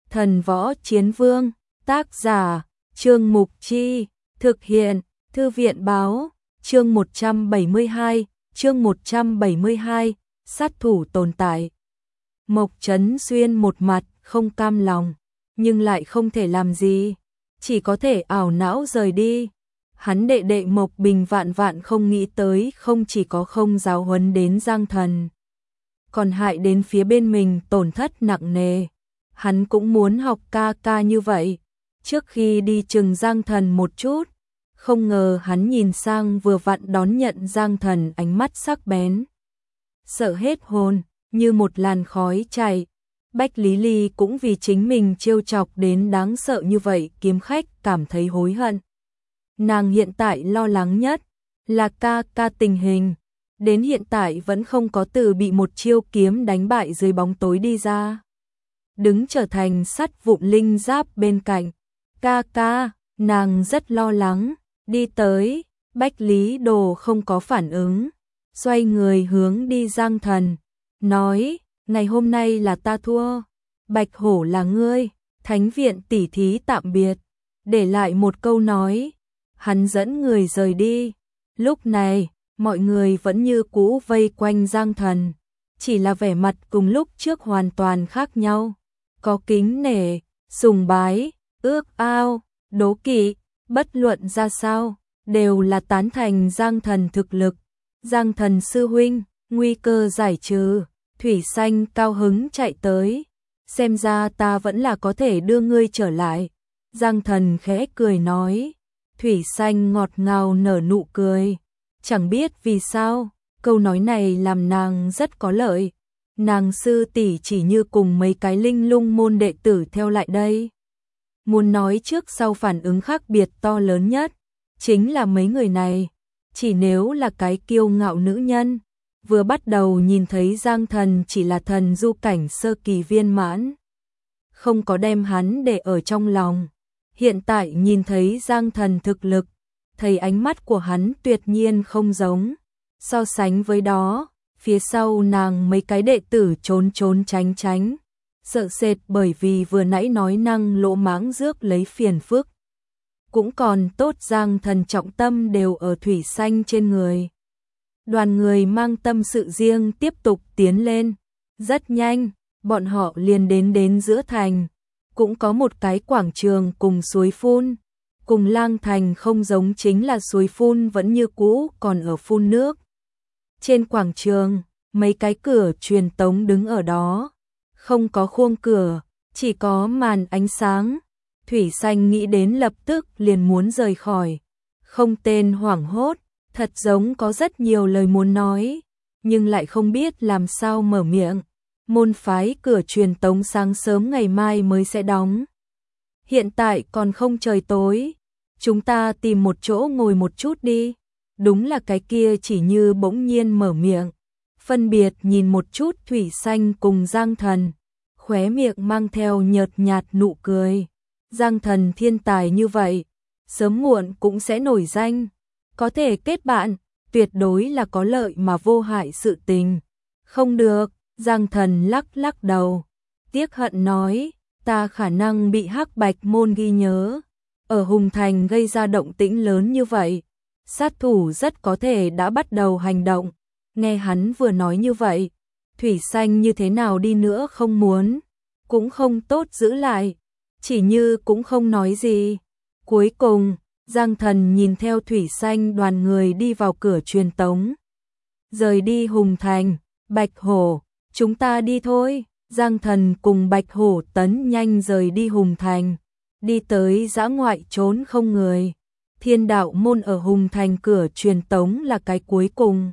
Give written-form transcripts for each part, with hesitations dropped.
Thần Võ Chiến Vương, tác giả, Trương Mục Chi, thực hiện, Thư viện báo, chương 172, sát thủ tồn tại. Mộc Chấn Xuyên một mặt không cam lòng, nhưng lại không thể làm gì, chỉ có thể ảo não rời đi. Hắn đệ đệ Mộc Bình vạn vạn không nghĩ tới không chỉ có không giáo huấn đến Giang Thần, còn hại đến phía bên mình tổn thất nặng nề. Hắn cũng muốn học ca ca như vậy, trước khi đi chừng Giang Thần một chút, không ngờ hắn nhìn sang vừa vặn đón nhận Giang Thần ánh mắt sắc bén. Sợ hết hồn, như một làn khói chạy. Bách Lý Ly cũng vì chính mình trêu chọc đến đáng sợ như vậy kiếm khách cảm thấy hối hận. Nàng hiện tại lo lắng nhất là ca ca tình hình, đến hiện tại vẫn không có từ bị một chiêu kiếm đánh bại dưới bóng tối đi ra. Đứng trở thành sắt vụn linh giáp bên cạnh, ca ca, nàng rất lo lắng, đi tới, Bách Lý Đồ không có phản ứng, xoay người hướng đi Giang Thần, nói, ngày hôm nay là ta thua, Bạch Hổ là ngươi, thánh viện tỉ thí tạm biệt, để lại một câu nói, hắn dẫn người rời đi. Lúc này, mọi người vẫn như cũ vây quanh Giang Thần, chỉ là vẻ mặt cùng lúc trước hoàn toàn khác nhau, có kính nể, sùng bái, ước ao, đố kỵ, bất luận ra sao, đều là tán thành Giang Thần thực lực. Giang Thần sư huynh, nguy cơ giải trừ. Thủy Xanh cao hứng chạy tới, xem ra ta vẫn là có thể đưa ngươi trở lại. Giang Thần khẽ cười nói, Thủy Xanh ngọt ngào nở nụ cười, chẳng biết vì sao, câu nói này làm nàng rất có lợi. Nàng sư tỷ chỉ như cùng mấy cái linh lung môn đệ tử theo lại đây. Muốn nói trước sau phản ứng khác biệt to lớn nhất, chính là mấy người này, chỉ nếu là cái kiêu ngạo nữ nhân. Vừa bắt đầu nhìn thấy Giang Thần chỉ là thần du cảnh sơ kỳ viên mãn, không có đem hắn để ở trong lòng. Hiện tại nhìn thấy Giang Thần thực lực, thấy ánh mắt của hắn tuyệt nhiên không giống. So sánh với đó, phía sau nàng mấy cái đệ tử trốn trốn tránh tránh, sợ sệt bởi vì vừa nãy nói năng lỗ mãng rước lấy phiền phức. Cũng còn tốt Giang Thần trọng tâm đều ở Thủy Xanh trên người. Đoàn người mang tâm sự riêng tiếp tục tiến lên. Rất nhanh, bọn họ liền đến giữa thành. Cũng có một cái quảng trường cùng suối phun. Cùng Lang Thành không giống chính là suối phun vẫn như cũ còn ở phun nước. Trên quảng trường, mấy cái cửa truyền tống đứng ở đó. Không có khuôn cửa, chỉ có màn ánh sáng. Thủy Xanh nghĩ đến lập tức liền muốn rời khỏi. Không tên hoảng hốt. Thật giống có rất nhiều lời muốn nói, nhưng lại không biết làm sao mở miệng. Môn phái cửa truyền tống sáng sớm ngày mai mới sẽ đóng. Hiện tại còn không trời tối, chúng ta tìm một chỗ ngồi một chút đi. Đúng là cái kia chỉ như bỗng nhiên mở miệng, phân biệt nhìn một chút Thủy Xanh cùng Giang Thần, khóe miệng mang theo nhợt nhạt nụ cười. Giang Thần thiên tài như vậy, sớm muộn cũng sẽ nổi danh. Có thể kết bạn, tuyệt đối là có lợi mà vô hại sự tình. Không được, Giang Thần lắc đầu, tiếc hận nói, ta khả năng bị Hắc Bạch môn ghi nhớ. Ở Hùng Thành gây ra động tĩnh lớn như vậy, sát thủ rất có thể đã bắt đầu hành động. Nghe hắn vừa nói như vậy, Thủy Xanh như thế nào đi nữa không muốn, cũng không tốt giữ lại, chỉ như cũng không nói gì. Cuối cùng, Giang Thần nhìn theo Thủy Xanh đoàn người đi vào cửa truyền tống. Rời đi Hùng Thành, Bạch Hổ, chúng ta đi thôi. Giang Thần cùng Bạch Hổ tấn nhanh rời đi Hùng Thành, đi tới dã ngoại trốn không người. Thiên đạo môn ở Hùng Thành cửa truyền tống là cái cuối cùng.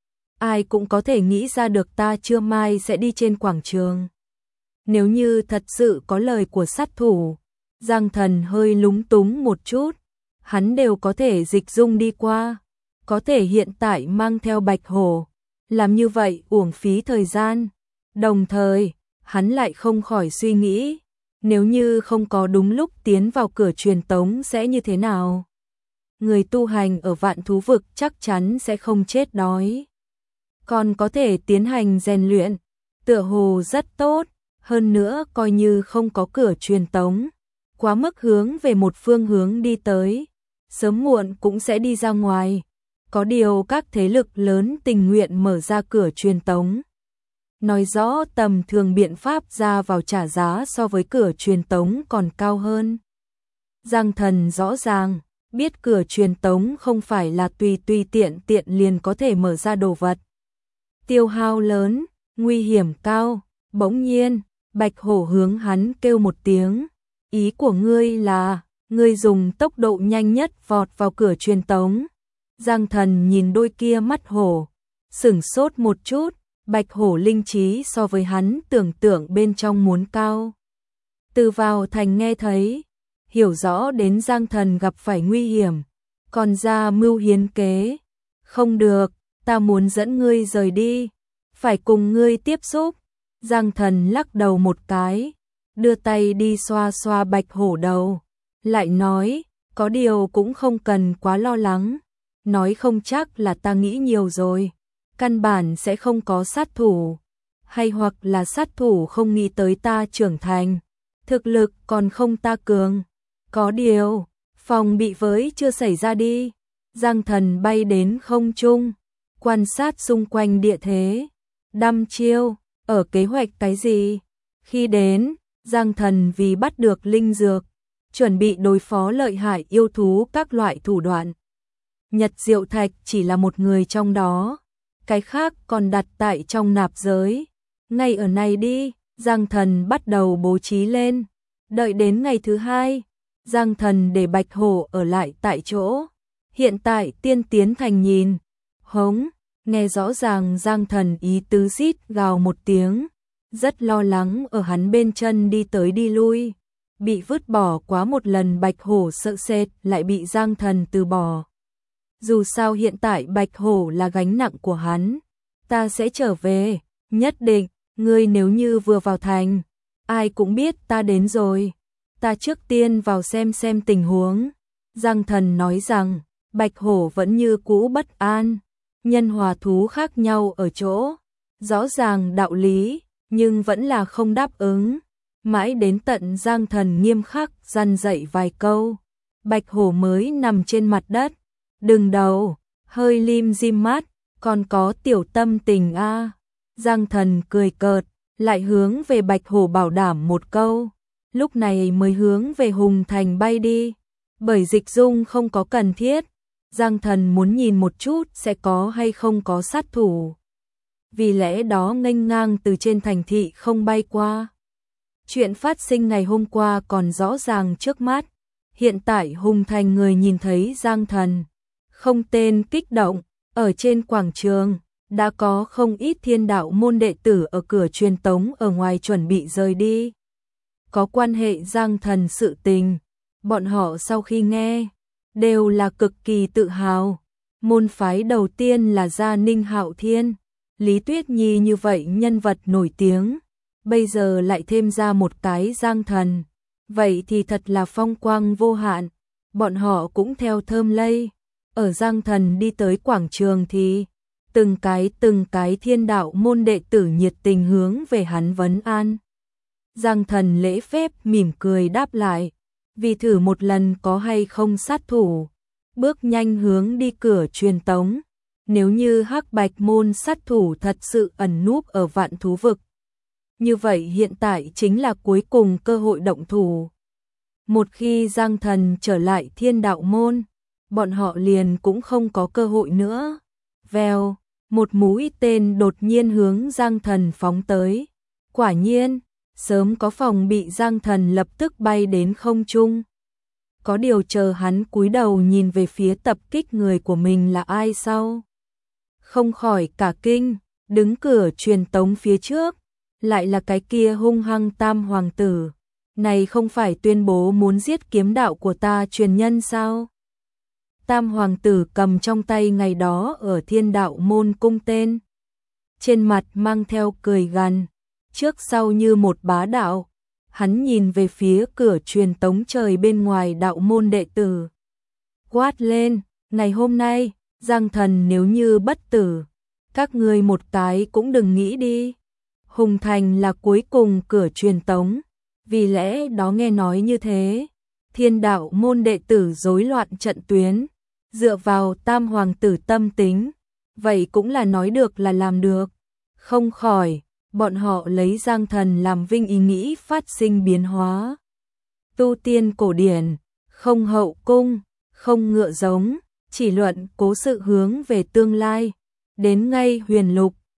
Ai cũng có thể nghĩ ra được ta trưa mai sẽ đi trên quảng trường. Nếu như thật sự có lời của sát thủ, Giang Thần hơi lúng túng một chút. Hắn đều có thể dịch dung đi qua, có thể hiện tại mang theo Bạch Hổ, làm như vậy uổng phí thời gian. Đồng thời, hắn lại không khỏi suy nghĩ, nếu như không có đúng lúc tiến vào cửa truyền tống sẽ như thế nào? Người tu hành ở Vạn Thú Vực chắc chắn sẽ không chết đói, còn có thể tiến hành rèn luyện, tựa hồ rất tốt. hơn nữa coi như không có cửa truyền tống, quá mức hướng về một phương hướng đi tới, sớm muộn cũng sẽ đi ra ngoài. Có điều các thế lực lớn tình nguyện mở ra cửa truyền tống, nói rõ tầm thường biện pháp ra vào trả giá so với cửa truyền tống còn cao hơn. Giang Thần rõ ràng biết cửa truyền tống không phải là tùy tùy tiện tiện liền có thể mở ra đồ vật. Tiêu hao lớn, nguy hiểm cao. Bỗng nhiên, Bạch Hổ hướng hắn kêu một tiếng. Ý của ngươi là, ngươi dùng tốc độ nhanh nhất vọt vào cửa truyền tống. Giang Thần nhìn đôi kia mắt hổ, sửng sốt một chút. Bạch Hổ linh trí so với hắn tưởng tượng bên trong muốn cao. Từ vào thành nghe thấy, hiểu rõ đến Giang Thần gặp phải nguy hiểm, còn ra mưu hiến kế. Không được, ta muốn dẫn ngươi rời đi, phải cùng ngươi tiếp xúc. Giang Thần lắc đầu một cái, đưa tay đi xoa xoa Bạch Hổ đầu, lại nói, có điều cũng không cần quá lo lắng, nói không chắc là ta nghĩ nhiều rồi, căn bản sẽ không có sát thủ, hay hoặc là sát thủ không nghĩ tới ta trưởng thành, thực lực còn không ta cường. Có điều, phòng bị với chưa xảy ra đi. Giang Thần bay đến không trung, quan sát xung quanh địa thế, đăm chiêu, ở kế hoạch cái gì? Khi đến, Giang Thần vì bắt được linh dược, chuẩn bị đối phó lợi hại yêu thú các loại thủ đoạn. Nhật Diệu Thạch chỉ là một người trong đó, cái khác còn đặt tại trong nạp giới. Ngay ở này đi, Giang Thần bắt đầu bố trí lên, đợi đến ngày thứ hai. Giang Thần để Bạch Hổ ở lại tại chỗ. Hiện tại tiên tiến thành nhìn. Hống, nghe rõ ràng Giang Thần ý tứ rít gào một tiếng. Rất lo lắng ở hắn bên chân đi tới đi lui. Bị vứt bỏ quá một lần Bạch Hổ sợ sệt lại bị Giang Thần từ bỏ. Dù sao hiện tại Bạch Hổ là gánh nặng của hắn. Ta sẽ trở về, nhất định, ngươi nếu như vừa vào thành, ai cũng biết ta đến rồi. Ta trước tiên vào xem tình huống. Giang Thần nói rằng, Bạch Hổ vẫn như cũ bất an. Nhân hòa thú khác nhau ở chỗ, rõ ràng đạo lý, nhưng vẫn là không đáp ứng. Mãi đến tận Giang Thần nghiêm khắc dằn dạy vài câu, Bạch Hổ mới nằm trên mặt đất. Đừng đầu, hơi lim dim mắt, còn có tiểu tâm tình a. Giang Thần cười cợt, lại hướng về Bạch Hổ bảo đảm một câu. Lúc này mới hướng về Hùng Thành bay đi, bởi dịch dung không có cần thiết. Giang Thần muốn nhìn một chút sẽ có hay không có sát thủ. Vì lẽ đó nghênh ngang từ trên thành thị không bay qua. Chuyện phát sinh ngày hôm qua còn rõ ràng trước mắt. Hiện tại Hùng Thành người nhìn thấy Giang Thần, không tên kích động, ở trên quảng trường, đã có không ít thiên đạo môn đệ tử ở cửa truyền tống ở ngoài chuẩn bị rời đi. Có quan hệ Giang Thần sự tình, bọn họ sau khi nghe, đều là cực kỳ tự hào. Môn phái đầu tiên là Gia Ninh Hạo Thiên, Lý Tuyết Nhi như vậy nhân vật nổi tiếng, bây giờ lại thêm ra một cái Giang Thần, vậy thì thật là phong quang vô hạn. Bọn họ cũng theo thơm lây, ở Giang Thần đi tới quảng trường thì từng cái thiên đạo môn đệ tử nhiệt tình hướng về hắn vấn an. Giang Thần lễ phép mỉm cười đáp lại, vì thử một lần có hay không sát thủ, bước nhanh hướng đi cửa truyền tống. Nếu như Hắc Bạch môn sát thủ thật sự ẩn núp ở Vạn Thú Vực, như vậy hiện tại chính là cuối cùng cơ hội động thủ. Một khi Giang Thần trở lại thiên đạo môn, bọn họ liền cũng không có cơ hội nữa. Vèo, một mũi tên đột nhiên hướng Giang Thần phóng tới. Quả nhiên, sớm có phòng bị Giang Thần lập tức bay đến không trung. Có điều chờ hắn cúi đầu nhìn về phía tập kích người của mình là ai sau, không khỏi cả kinh, đứng cửa truyền tống phía trước, lại là cái kia hung hăng Tam Hoàng tử. Này không phải tuyên bố muốn giết kiếm đạo của ta truyền nhân sao? Tam Hoàng tử cầm trong tay ngày đó ở thiên đạo môn cung tên, trên mặt mang theo cười gằn, trước sau như một bá đạo. Hắn nhìn về phía cửa truyền tống trời bên ngoài đạo môn đệ tử, quát lên, ngày hôm nay, Giang Thần nếu như bất tử, các ngươi một cái cũng đừng nghĩ đi. Hùng Thành là cuối cùng cửa truyền tống, vì lẽ đó nghe nói như thế, Thiên Đạo môn đệ tử rối loạn trận tuyến, dựa vào Tam hoàng tử tâm tính, vậy cũng là nói được là làm được, không khỏi, bọn họ lấy Giang Thần làm vinh ý nghĩ phát sinh biến hóa. Tu tiên cổ điển, không hậu cung, không ngựa giống, chỉ luận cố sự hướng về tương lai, đến ngay huyền lục,